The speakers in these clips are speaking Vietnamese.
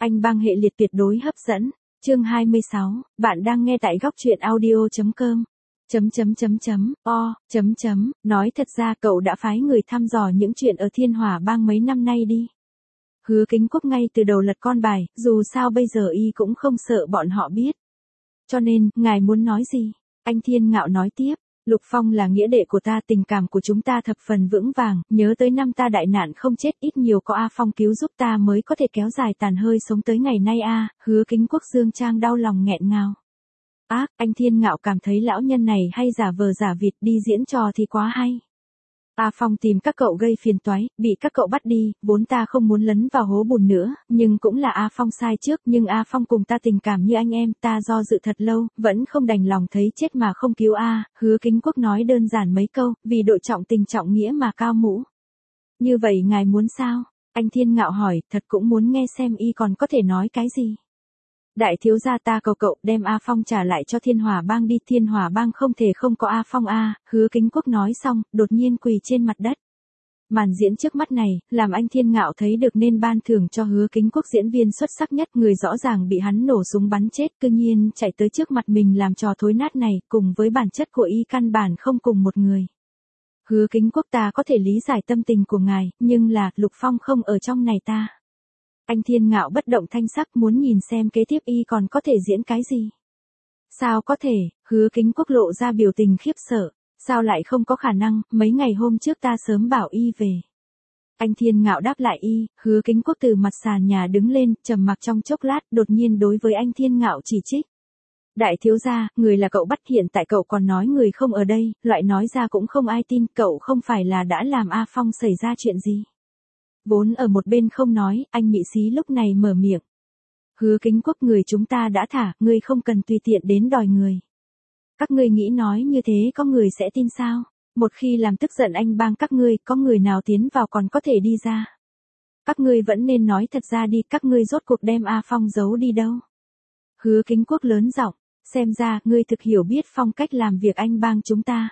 Anh bang hệ liệt tuyệt đối hấp dẫn. Chương 26, bạn đang nghe tại góc truyện audio.com. Nói thật ra cậu đã phái người thăm dò những chuyện ở Thiên Hỏa bang mấy năm nay đi. Hứa Kính Quốc ngay từ đầu lật con bài, dù sao bây giờ y cũng không sợ bọn họ biết. Cho nên, ngài muốn nói gì? Anh Thiên Ngạo nói tiếp. Lục Phong là nghĩa đệ của ta, tình cảm của chúng ta thập phần vững vàng, nhớ tới năm ta đại nạn không chết, ít nhiều có A Phong cứu giúp ta mới có thể kéo dài tàn hơi sống tới ngày nay a. Hứa Kính Quốc dương trang đau lòng nghẹn ngào. Anh Thiên Ngạo cảm thấy lão nhân này hay giả vờ giả vịt, đi diễn trò thì quá hay. A Phong tìm các cậu gây phiền toái, bị các cậu bắt đi, vốn ta không muốn lấn vào hố bùn nữa, nhưng cũng là A Phong sai trước, nhưng A Phong cùng ta tình cảm như anh em, ta do dự thật lâu, vẫn không đành lòng thấy chết mà không cứu A. Hứa Kính Quốc nói đơn giản mấy câu, vì đội trọng tình trọng nghĩa mà cao mũ. Như vậy ngài muốn sao? Anh Thiên Ngạo hỏi, thật cũng muốn nghe xem y còn có thể nói cái gì. Đại thiếu gia ta cầu cậu đem A Phong trả lại cho Thiên Hỏa bang đi, Thiên Hỏa bang không thể không có A Phong a. Hứa Kính Quốc nói xong, đột nhiên quỳ trên mặt đất. Màn diễn trước mắt này, làm anh Thiên Ngạo thấy được nên ban thưởng cho Hứa Kính Quốc diễn viên xuất sắc nhất, người rõ ràng bị hắn nổ súng bắn chết, cư nhiên chạy tới trước mặt mình làm trò thối nát này, cùng với bản chất của y căn bản không cùng một người. Hứa Kính Quốc, ta có thể lý giải tâm tình của ngài, nhưng là, Lục Phong không ở trong này ta. Anh Thiên Ngạo bất động thanh sắc, muốn nhìn xem kế tiếp y còn có thể diễn cái gì. Sao có thể? Hứa Kính Quốc lộ ra biểu tình khiếp sợ. Sao lại không có khả năng, mấy ngày hôm trước ta sớm bảo y về. Anh Thiên Ngạo đáp lại y. Hứa Kính Quốc từ mặt sàn nhà đứng lên, trầm mặc trong chốc lát, đột nhiên đối với anh Thiên Ngạo chỉ trích. Đại thiếu gia, người là cậu bắt, hiện tại cậu còn nói người không ở đây, loại nói ra cũng không ai tin, cậu không phải là đã làm A Phong xảy ra chuyện gì. Vốn ở một bên không nói, anh Mị Xí lúc này mở miệng. Hứa Kính Quốc, người chúng ta đã thả, ngươi không cần tùy tiện đến đòi người. Các ngươi nghĩ nói như thế có người sẽ tin sao? Một khi làm tức giận anh bang các ngươi, có người nào tiến vào còn có thể đi ra? Các ngươi vẫn nên nói thật ra đi, các ngươi rốt cuộc đem A Phong giấu đi đâu? Hứa Kính Quốc lớn giọng, xem ra ngươi thực hiểu biết phong cách làm việc anh bang chúng ta.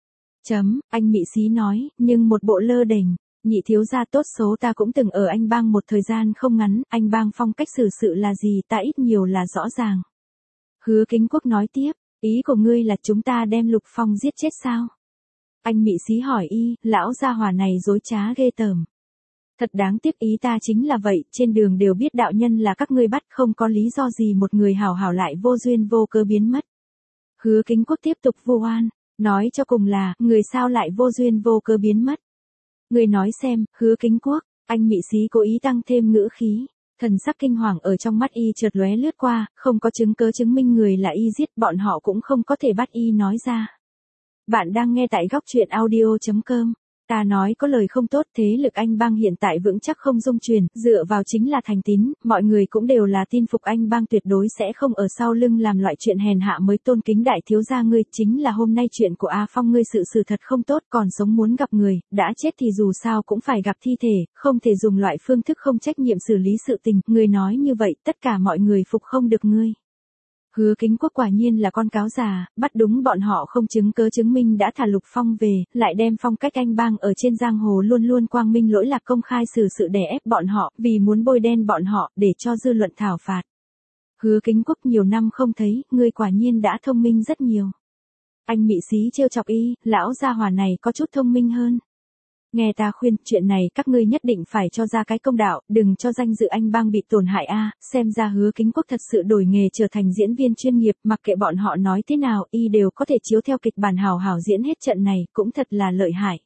Anh Mị Xí nói, nhưng một bộ lơ đễnh. Nhị thiếu gia tốt số, ta cũng từng ở anh bang một thời gian không ngắn, anh bang phong cách xử sự là gì ta ít nhiều là rõ ràng. Hứa Kính Quốc nói tiếp, ý của ngươi là chúng ta đem Lục Phong giết chết sao? Anh Mị Xí hỏi y, lão gia hỏa này dối trá ghê tởm. Thật đáng tiếc, ý ta chính là vậy, trên đường đều biết đạo nhân là các ngươi bắt, không có lý do gì một người hảo hảo lại vô duyên vô cớ biến mất. Hứa Kính Quốc tiếp tục vu oan, nói cho cùng là, người sao lại vô duyên vô cớ biến mất. Người nói xem, Hứa Kính Quốc, anh Mị Xí cố ý tăng thêm ngữ khí. Thần sắc kinh hoàng ở trong mắt y chợt lóe lướt qua, không có chứng cớ chứng minh người là y giết, bọn họ cũng không có thể bắt y nói ra. Bạn đang nghe tại góc truyện audio.com. Ta nói có lời không tốt, thế lực anh bang hiện tại vững chắc không dung truyền, dựa vào chính là thành tín, mọi người cũng đều là tin phục anh bang, tuyệt đối sẽ không ở sau lưng làm loại chuyện hèn hạ mới tôn kính đại thiếu gia ngươi, chính là hôm nay chuyện của A Phong ngươi sự thật không tốt, còn sống muốn gặp người, đã chết thì dù sao cũng phải gặp thi thể, không thể dùng loại phương thức không trách nhiệm xử lý sự tình, ngươi nói như vậy, tất cả mọi người phục không được ngươi. Hứa Kính Quốc quả nhiên là con cáo già, bắt đúng bọn họ không chứng cớ chứng minh đã thả Lục Phong về, lại đem phong cách anh bang ở trên giang hồ luôn luôn quang minh lỗi lạc công khai xử sự đè ép bọn họ, vì muốn bôi đen bọn họ, để cho dư luận thảo phạt. Hứa Kính Quốc, nhiều năm không thấy, ngươi quả nhiên đã thông minh rất nhiều. Anh Mị Xí trêu chọc y, lão gia hỏa này có chút thông minh hơn. Nghe ta khuyên, chuyện này các ngươi nhất định phải cho ra cái công đạo, đừng cho danh dự anh bang bị tổn hại a. Xem ra Hứa Kính Quốc thật sự đổi nghề trở thành diễn viên chuyên nghiệp, mặc kệ bọn họ nói thế nào, y đều có thể chiếu theo kịch bản hào hảo diễn hết trận này, cũng thật là lợi hại.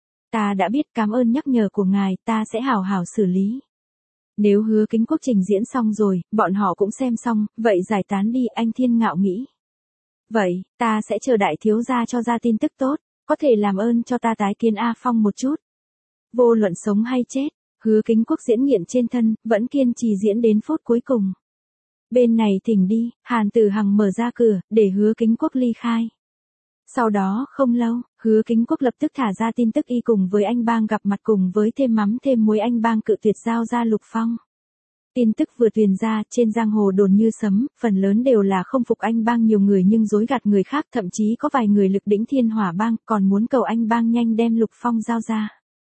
Ta đã biết, cảm ơn nhắc nhở của ngài, ta sẽ hào hảo xử lý. Nếu Hứa Kính Quốc trình diễn xong rồi, bọn họ cũng xem xong, vậy giải tán đi, anh Thiên Ngạo nghĩ. Vậy, ta sẽ chờ đại thiếu gia cho ra tin tức tốt. Có thể làm ơn cho ta tái kiến A Phong một chút. Vô luận sống hay chết, Hứa Kính Quốc diễn nghiện trên thân, vẫn kiên trì diễn đến phút cuối cùng. Bên này thỉnh đi, Hàn Tử Hằng mở ra cửa, để Hứa Kính Quốc ly khai. Sau đó không lâu, Hứa Kính Quốc lập tức thả ra tin tức y cùng với anh bang gặp mặt, cùng với thêm mắm thêm muối anh bang cự tuyệt giao ra Lục Phong. Tin tức vừa truyền ra, trên giang hồ đồn như sấm, phần lớn đều là không phục anh bang nhiều người nhưng dối gạt người khác, thậm chí có vài người lực đỉnh Thiên Hỏa bang, còn muốn cầu anh bang nhanh đem Lục Phong giao ra.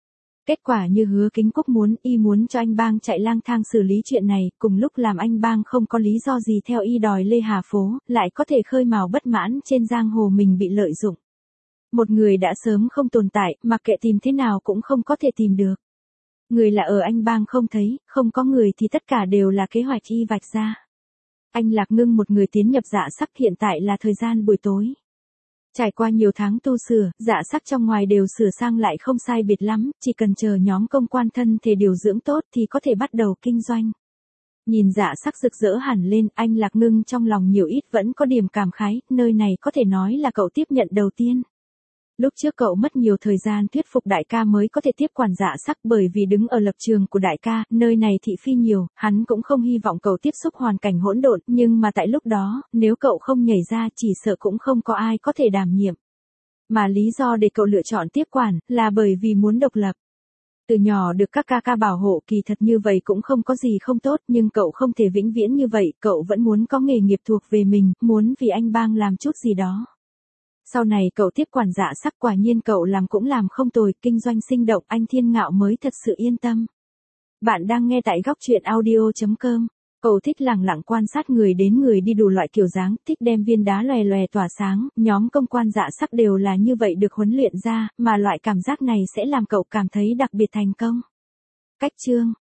Kết quả như Hứa Kính Quốc muốn, y muốn cho anh Bang chạy lang thang xử lý chuyện này, cùng lúc làm anh Bang không có lý do gì theo y đòi Lê Hà Phố, lại có thể khơi mào bất mãn trên giang hồ mình bị lợi dụng. Một người đã sớm không tồn tại, mặc kệ tìm thế nào cũng không có thể tìm được. Người là ở anh Bang không thấy, không có người thì tất cả đều là kế hoạch y vạch ra. Anh Lạc Ngưng một người tiến nhập Dạ Sắc, hiện tại là thời gian buổi tối. Trải qua nhiều tháng tu sửa, Dạ Sắc trong ngoài đều sửa sang lại không sai biệt lắm, chỉ cần chờ nhóm công quan thân thể điều dưỡng tốt thì có thể bắt đầu kinh doanh. Nhìn Dạ Sắc rực rỡ hẳn lên, anh Lạc Ngưng trong lòng nhiều ít vẫn có điểm cảm khái, nơi này có thể nói là cậu tiếp nhận đầu tiên. Lúc trước cậu mất nhiều thời gian thuyết phục đại ca mới có thể tiếp quản Dạ Sắc, bởi vì đứng ở lập trường của đại ca, nơi này thị phi nhiều, hắn cũng không hy vọng cậu tiếp xúc hoàn cảnh hỗn độn, nhưng mà tại lúc đó, nếu cậu không nhảy ra chỉ sợ cũng không có ai có thể đảm nhiệm. Mà lý do để cậu lựa chọn tiếp quản, là bởi vì muốn độc lập. Từ nhỏ được các ca ca bảo hộ, kỳ thật như vậy cũng không có gì không tốt, nhưng cậu không thể vĩnh viễn như vậy, cậu vẫn muốn có nghề nghiệp thuộc về mình, muốn vì anh Bang làm chút gì đó. Sau này cậu tiếp quản Dạ Sắc, quả nhiên cậu làm cũng làm không tồi, kinh doanh sinh động, anh Thiên Ngạo mới thật sự yên tâm. Bạn đang nghe tại góc truyện audio.com. Cậu thích lẳng lặng quan sát người đến người đi đủ loại kiểu dáng, thích đem viên đá lòe lòe tỏa sáng, nhóm công quan Dạ Sắc đều là như vậy được huấn luyện ra, mà loại cảm giác này sẽ làm cậu cảm thấy đặc biệt thành công. Cách chương